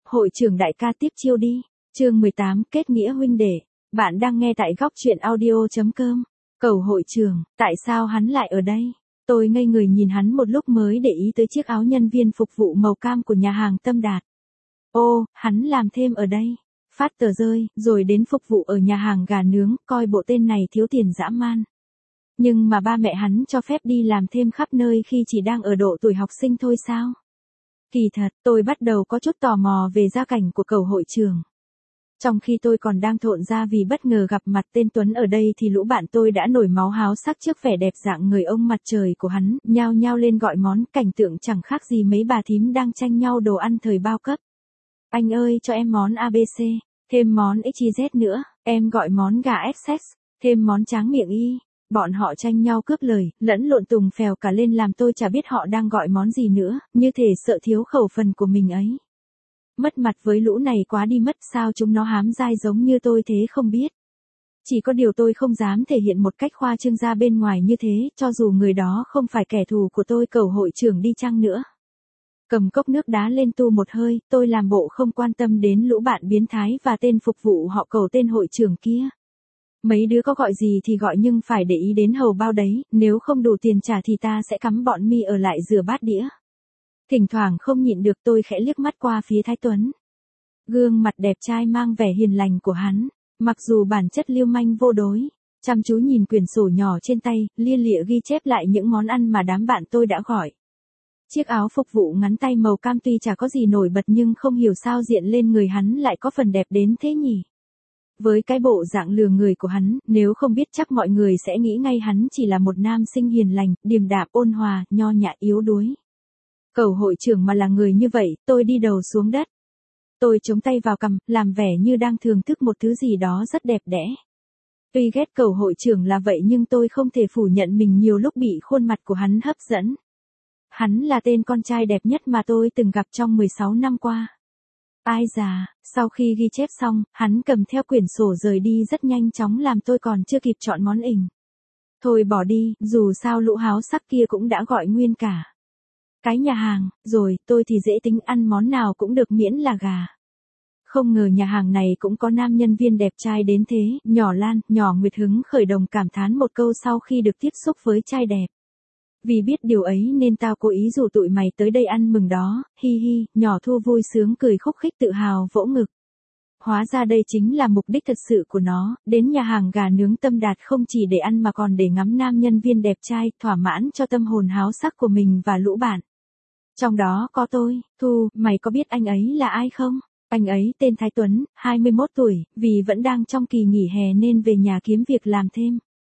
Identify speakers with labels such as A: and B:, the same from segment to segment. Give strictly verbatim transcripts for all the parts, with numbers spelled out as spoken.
A: Hội trưởng đại ca tiếp chiêu đi. Chương mười tám kết nghĩa huynh đệ. Bạn đang nghe tại góc truyện audio chấm com. Cầu hội trưởng, tại sao hắn lại ở đây? Tôi ngây người nhìn hắn một lúc mới để ý tới chiếc áo nhân viên phục vụ màu cam của nhà hàng Tâm Đạt. Ô, hắn làm thêm ở đây. Phát tờ rơi, rồi đến phục vụ ở nhà hàng gà nướng, coi bộ tên này thiếu tiền dã man. Nhưng mà ba mẹ hắn cho phép đi làm thêm khắp nơi khi chỉ đang ở độ tuổi học sinh thôi sao? Kỳ thật, tôi bắt đầu có chút tò mò về gia cảnh của cầu hội trưởng. Trong khi tôi còn đang thộn ra vì bất ngờ gặp mặt tên Tuấn ở đây thì lũ bạn tôi đã nổi máu háo sắc trước vẻ đẹp dạng người ông mặt trời của hắn, nhao nhao lên gọi món, cảnh tượng chẳng khác gì mấy bà thím đang tranh nhau đồ ăn thời bao cấp. Anh ơi cho em món a bê xê, thêm món ích i dét nữa, em gọi món gà ét ét, thêm món tráng miệng y. Bọn họ tranh nhau cướp lời, lẫn lộn tùng phèo cả lên làm tôi chả biết họ đang gọi món gì nữa, như thể sợ thiếu khẩu phần của mình ấy. Mất mặt với lũ này quá đi mất, sao chúng nó hám dai giống như tôi thế không biết. Chỉ có điều tôi không dám thể hiện một cách khoa trương ra bên ngoài như thế, cho dù người đó không phải kẻ thù của tôi cầu hội trưởng đi chăng nữa. Cầm cốc nước đá lên tu một hơi, tôi làm bộ không quan tâm đến lũ bạn biến thái và tên phục vụ họ cầu tên hội trưởng kia. Mấy đứa có gọi gì thì gọi nhưng phải để ý đến hầu bao đấy, nếu không đủ tiền trả thì ta sẽ cắm bọn mi ở lại rửa bát đĩa. Thỉnh thoảng không nhịn được tôi khẽ liếc mắt qua phía Thái Tuấn. Gương mặt đẹp trai mang vẻ hiền lành của hắn, mặc dù bản chất lưu manh vô đối, chăm chú nhìn quyển sổ nhỏ trên tay, lia lịa ghi chép lại những món ăn mà đám bạn tôi đã gọi. Chiếc áo phục vụ ngắn tay màu cam tuy chả có gì nổi bật nhưng không hiểu sao diện lên người hắn lại có phần đẹp đến thế nhỉ. Với cái bộ dạng lừa người của hắn, nếu không biết chắc mọi người sẽ nghĩ ngay hắn chỉ là một nam sinh hiền lành, điềm đạm ôn hòa, nho nhã yếu đuối. Cầu hội trưởng mà là người như vậy, tôi đi đầu xuống đất. Tôi chống tay vào cằm, làm vẻ như đang thưởng thức một thứ gì đó rất đẹp đẽ. Tuy ghét cầu hội trưởng là vậy nhưng tôi không thể phủ nhận mình nhiều lúc bị khuôn mặt của hắn hấp dẫn. Hắn là tên con trai đẹp nhất mà tôi từng gặp trong mười sáu năm qua. Ai già, sau khi ghi chép xong, hắn cầm theo quyển sổ rời đi rất nhanh chóng làm tôi còn chưa kịp chọn món ỉnh. Thôi bỏ đi, dù sao lũ háo sắc kia cũng đã gọi nguyên cả cái nhà hàng, rồi, tôi thì dễ tính ăn món nào cũng được miễn là gà. Không ngờ nhà hàng này cũng có nam nhân viên đẹp trai đến thế, nhỏ Lan, nhỏ Nguyệt hứng khởi đồng cảm thán một câu sau khi được tiếp xúc với trai đẹp. Vì biết điều ấy nên tao cố ý rủ tụi mày tới đây ăn mừng đó, hi hi, nhỏ Thu vui sướng cười khúc khích tự hào vỗ ngực. Hóa ra đây chính là mục đích thật sự của nó, đến nhà hàng gà nướng Tâm Đạt không chỉ để ăn mà còn để ngắm nam nhân viên đẹp trai, thỏa mãn cho tâm hồn háo sắc của mình và lũ bạn. Trong đó có tôi. Thu, mày có biết anh ấy là ai không? Anh ấy tên Thái Tuấn, hai mươi mốt tuổi, vì vẫn đang trong kỳ nghỉ hè nên về nhà kiếm việc làm thêm.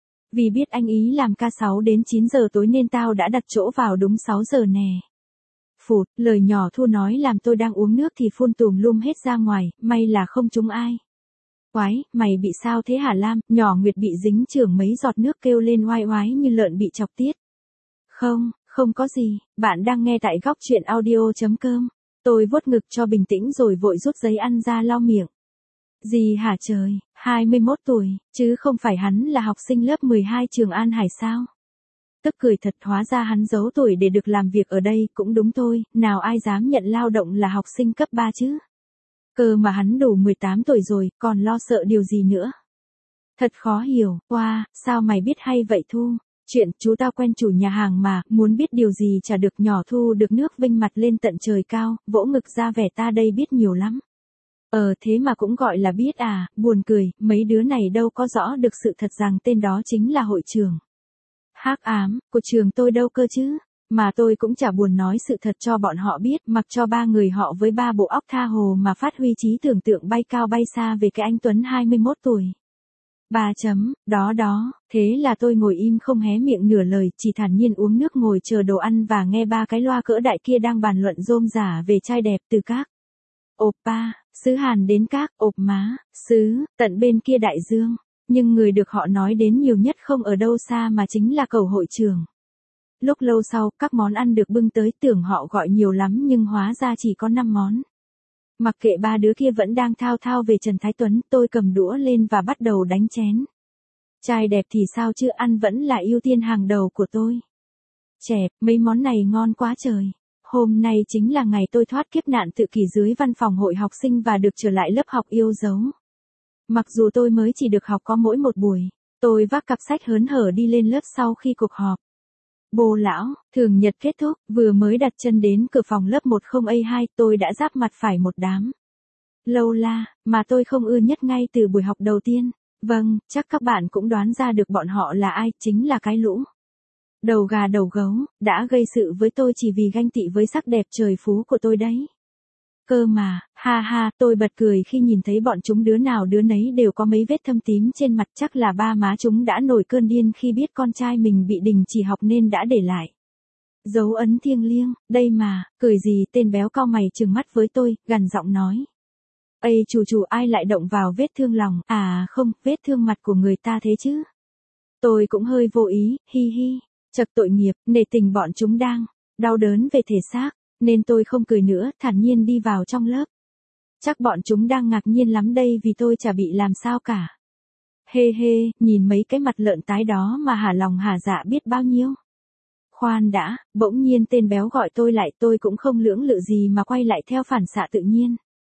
A: Vì biết anh ý làm ca sáu đến chín giờ tối nên tao đã đặt chỗ vào đúng sáu giờ nè. Phụt, lời nhỏ Thu nói làm tôi đang uống nước thì phun tùm lum hết ra ngoài, may là không trúng ai. Oái, mày bị sao thế hả Lam? Nhỏ Nguyệt bị dính chưởng mấy giọt nước kêu lên oai oái như lợn bị chọc tiết. Không, không có gì, bạn đang nghe tại góc truyện audio chấm com. Tôi vuốt ngực cho bình tĩnh rồi vội rút giấy ăn ra lau miệng. Gì hả trời, hai mươi mốt tuổi, chứ không phải hắn là học sinh lớp mười hai trường An Hải sao? Tức cười thật, hóa ra hắn giấu tuổi để được làm việc ở đây, cũng đúng thôi, nào ai dám nhận lao động là học sinh cấp ba chứ? Cơ mà hắn đủ mười tám tuổi rồi, còn lo sợ điều gì nữa? Thật khó hiểu, wow, sao mày biết hay vậy Thu? Chuyện, chú tao quen chủ nhà hàng mà, muốn biết điều gì chả được. Nhỏ Thu được nước vinh mặt lên tận trời cao, vỗ ngực ra vẻ ta đây biết nhiều lắm. Ờ thế mà cũng gọi là biết à, buồn cười, mấy đứa này đâu có rõ được sự thật rằng tên đó chính là hội trưởng. Hắc ám, của trường tôi đâu cơ chứ, mà tôi cũng chả buồn nói sự thật cho bọn họ biết, mặc cho ba người họ với ba bộ óc tha hồ mà phát huy trí tưởng tượng bay cao bay xa về cái anh Tuấn hai mươi mốt tuổi. Ba chấm, đó đó, thế là tôi ngồi im không hé miệng nửa lời, chỉ thản nhiên uống nước ngồi chờ đồ ăn và nghe ba cái loa cỡ đại kia đang bàn luận rôm rả về trai đẹp từ các oppa, xứ Hàn đến các ộp má, xứ, tận bên kia đại dương. Nhưng người được họ nói đến nhiều nhất không ở đâu xa mà chính là cầu hội trưởng. Lúc lâu sau, các món ăn được bưng tới, tưởng họ gọi nhiều lắm nhưng hóa ra chỉ có năm món. Mặc kệ ba đứa kia vẫn đang thao thao về Trần Thái Tuấn, tôi cầm đũa lên và bắt đầu đánh chén. Trai đẹp thì sao chứ, ăn vẫn là ưu tiên hàng đầu của tôi. Chẹp, mấy món này ngon quá trời. Hôm nay chính là ngày tôi thoát kiếp nạn tự kỷ dưới văn phòng hội học sinh và được trở lại lớp học yêu dấu. Mặc dù tôi mới chỉ được học có mỗi một buổi, tôi vác cặp sách hớn hở đi lên lớp sau khi cuộc họp. Bồ lão, thường nhật kết thúc, vừa mới đặt chân đến cửa phòng lớp một không A hai, tôi đã giáp mặt phải một đám lâu la, mà tôi không ưa nhất ngay từ buổi học đầu tiên. Vâng, chắc các bạn cũng đoán ra được bọn họ là ai, chính là cái lũ đầu gà đầu gấu, đã gây sự với tôi chỉ vì ganh tị với sắc đẹp trời phú của tôi đấy. Cơ mà, ha ha, tôi bật cười khi nhìn thấy bọn chúng đứa nào đứa nấy đều có mấy vết thâm tím trên mặt, chắc là ba má chúng đã nổi cơn điên khi biết con trai mình bị đình chỉ học nên đã để lại dấu ấn thiêng liêng. Đây mà, cười gì, tên béo cau mày trừng mắt với tôi, gằn giọng nói. Ây chủ chủ, ai lại động vào vết thương lòng, à không, vết thương mặt của người ta thế chứ. Tôi cũng hơi vô ý, hi hi, chật tội nghiệp, nể tình bọn chúng đang đau đớn về thể xác, nên tôi không cười nữa, thản nhiên đi vào trong lớp. Chắc bọn chúng đang ngạc nhiên lắm đây vì tôi chả bị làm sao cả. Hê hê, nhìn mấy cái mặt lợn tái đó mà hả lòng hả dạ biết bao nhiêu. Khoan đã, bỗng nhiên tên béo gọi tôi lại, tôi cũng không lưỡng lự gì mà quay lại theo phản xạ tự nhiên.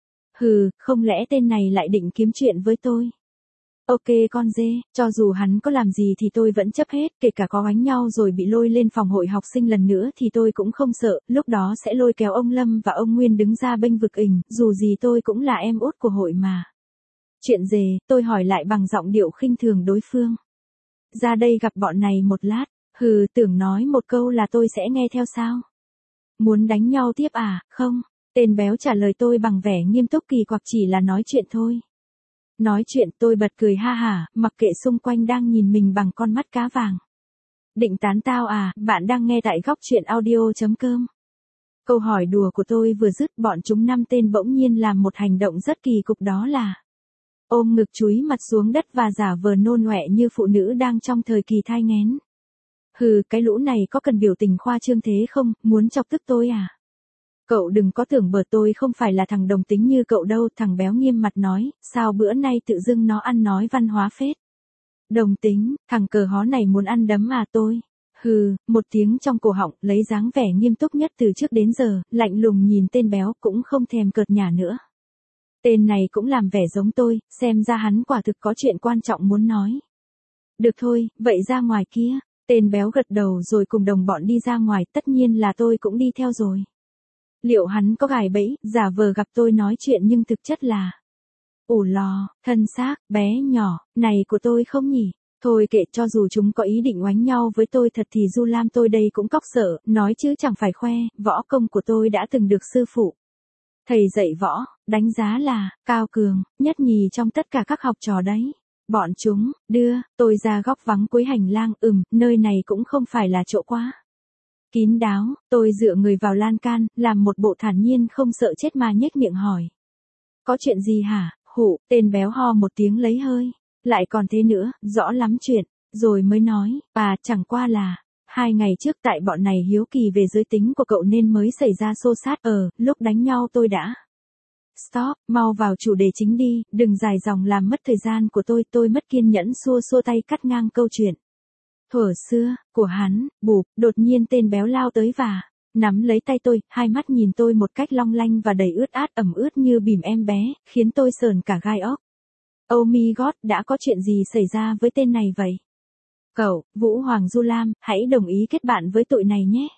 A: Hừ, không lẽ tên này lại định kiếm chuyện với tôi? Ok con dê, cho dù hắn có làm gì thì tôi vẫn chấp hết, kể cả có đánh nhau rồi bị lôi lên phòng hội học sinh lần nữa thì tôi cũng không sợ, lúc đó sẽ lôi kéo ông Lâm và ông Nguyên đứng ra bênh vực ình, dù gì tôi cũng là em út của hội mà. Chuyện dề, tôi hỏi lại bằng giọng điệu khinh thường đối phương. Ra đây gặp bọn này một lát, hừ, tưởng nói một câu là tôi sẽ nghe theo sao? Muốn đánh nhau tiếp à, không? Tên béo trả lời tôi bằng vẻ nghiêm túc kỳ quặc, chỉ là nói chuyện thôi. Nói chuyện, tôi bật cười ha hả, mặc kệ xung quanh đang nhìn mình bằng con mắt cá vàng. Định tán tao à, bạn đang nghe tại góc truyện audio chấm com. Câu hỏi đùa của tôi vừa dứt, bọn chúng năm tên bỗng nhiên làm một hành động rất kỳ cục, đó là ôm ngực chúi mặt xuống đất và giả vờ nôn ọe như phụ nữ đang trong thời kỳ thai nghén. Hừ, cái lũ này có cần biểu tình khoa trương thế không, muốn chọc tức tôi à? Cậu đừng có tưởng bờ tôi không phải là thằng đồng tính như cậu đâu, thằng béo nghiêm mặt nói, sao bữa nay tự dưng nó ăn nói văn hóa phết. Đồng tính, thằng cờ hó này muốn ăn đấm à tôi? Hừ, một tiếng trong cổ họng, lấy dáng vẻ nghiêm túc nhất từ trước đến giờ, lạnh lùng nhìn tên béo, cũng không thèm cợt nhả nữa. Tên này cũng làm vẻ giống tôi, xem ra hắn quả thực có chuyện quan trọng muốn nói. Được thôi, vậy ra ngoài kia. Tên béo gật đầu rồi cùng đồng bọn đi ra ngoài, tất nhiên là tôi cũng đi theo rồi. Liệu hắn có gài bẫy, giả vờ gặp tôi nói chuyện nhưng thực chất là ủ lò, thân xác, bé nhỏ, này của tôi không nhỉ? Thôi kệ, cho dù chúng có ý định oánh nhau với tôi thật thì Du Lam tôi đây cũng cóc sợ, nói chứ chẳng phải khoe, võ công của tôi đã từng được sư phụ thầy dạy võ, đánh giá là cao cường, nhất nhì trong tất cả các học trò đấy. Bọn chúng đưa tôi ra góc vắng cuối hành lang, ừm, nơi này cũng không phải là chỗ quá kín đáo, tôi dựa người vào lan can, làm một bộ thản nhiên không sợ chết mà nhếch miệng hỏi. Có chuyện gì hả? Hụ, tên béo ho một tiếng lấy hơi. Lại còn thế nữa, rõ lắm chuyện. Rồi mới nói, à, chẳng qua là, hai ngày trước tại bọn này hiếu kỳ về giới tính của cậu nên mới xảy ra xô xát, ờ, lúc đánh nhau tôi đã. Stop, mau vào chủ đề chính đi, đừng dài dòng làm mất thời gian của tôi, tôi mất kiên nhẫn xua xua tay cắt ngang câu chuyện. Thuở xưa, của hắn, bụp, đột nhiên tên béo lao tới và nắm lấy tay tôi, hai mắt nhìn tôi một cách long lanh và đầy ướt át, ẩm ướt như bìm em bé, khiến tôi sờn cả gai óc. Oh my god, đã có chuyện gì xảy ra với tên này vậy? Cậu, Vũ Hoàng Du Lam, hãy đồng ý kết bạn với tụi này nhé.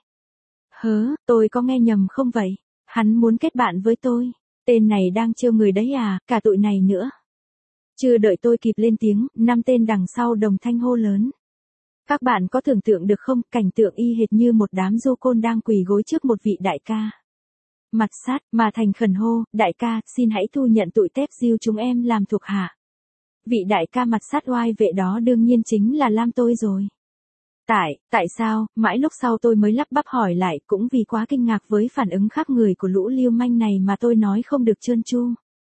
A: Hớ, tôi có nghe nhầm không vậy? Hắn muốn kết bạn với tôi. Tên này đang trêu người đấy à, cả tụi này nữa. Chưa đợi tôi kịp lên tiếng, năm tên đằng sau đồng thanh hô lớn. Các bạn có tưởng tượng được không, cảnh tượng y hệt như một đám du côn đang quỳ gối trước một vị đại ca. Mặt sát, mà thành khẩn hô, đại ca, xin hãy thu nhận tụi tép diêu chúng em làm thuộc hạ. Vị đại ca mặt sát oai vệ đó đương nhiên chính là Lam tôi rồi. Tại, tại sao, mãi lúc sau tôi mới lắp bắp hỏi lại, cũng vì quá kinh ngạc với phản ứng khác người của lũ lưu manh này mà tôi nói không được trơn tru.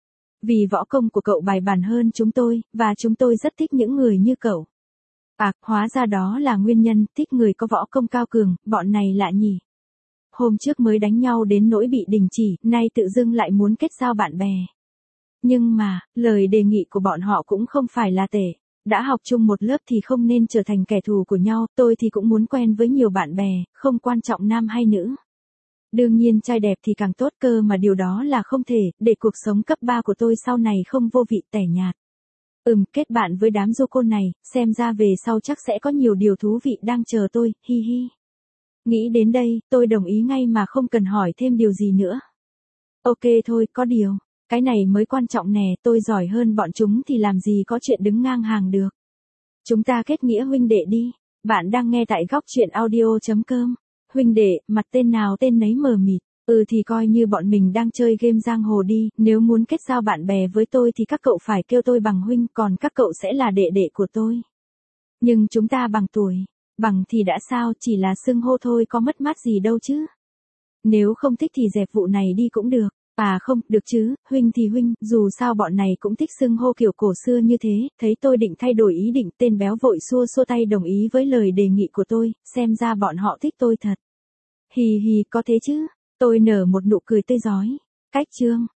A: Vì võ công của cậu bài bản hơn chúng tôi, và chúng tôi rất thích những người như cậu. À, hóa ra đó là nguyên nhân, thích người có võ công cao cường, bọn này lạ nhỉ. Hôm trước mới đánh nhau đến nỗi bị đình chỉ, nay tự dưng lại muốn kết giao bạn bè. Nhưng mà, lời đề nghị của bọn họ cũng không phải là tệ. Đã học chung một lớp thì không nên trở thành kẻ thù của nhau, tôi thì cũng muốn quen với nhiều bạn bè, không quan trọng nam hay nữ. Đương nhiên trai đẹp thì càng tốt cơ mà điều đó là không thể, để cuộc sống cấp ba của tôi sau này không vô vị tẻ nhạt. Ừm, kết bạn với đám du côn này, xem ra về sau chắc sẽ có nhiều điều thú vị đang chờ tôi, hi hi. Nghĩ đến đây, tôi đồng ý ngay mà không cần hỏi thêm điều gì nữa. Ok thôi, có điều, cái này mới quan trọng nè, tôi giỏi hơn bọn chúng thì làm gì có chuyện đứng ngang hàng được. Chúng ta kết nghĩa huynh đệ đi. Bạn đang nghe tại góc truyện audio.com. Huynh đệ, mặt tên nào tên nấy mờ mịt. Ừ thì coi như bọn mình đang chơi game giang hồ đi, nếu muốn kết giao bạn bè với tôi thì các cậu phải kêu tôi bằng huynh, còn các cậu sẽ là đệ đệ của tôi. Nhưng chúng ta bằng tuổi, bằng thì đã sao, chỉ là xưng hô thôi có mất mát gì đâu chứ. Nếu không thích thì dẹp vụ này đi cũng được. À không, được chứ, huynh thì huynh, dù sao bọn này cũng thích xưng hô kiểu cổ xưa như thế, thấy tôi định thay đổi ý định, tên béo vội xua xua tay đồng ý với lời đề nghị của tôi, xem ra bọn họ thích tôi thật. Hì hì, có thế chứ, tôi nở một nụ cười tươi rói. Cách chương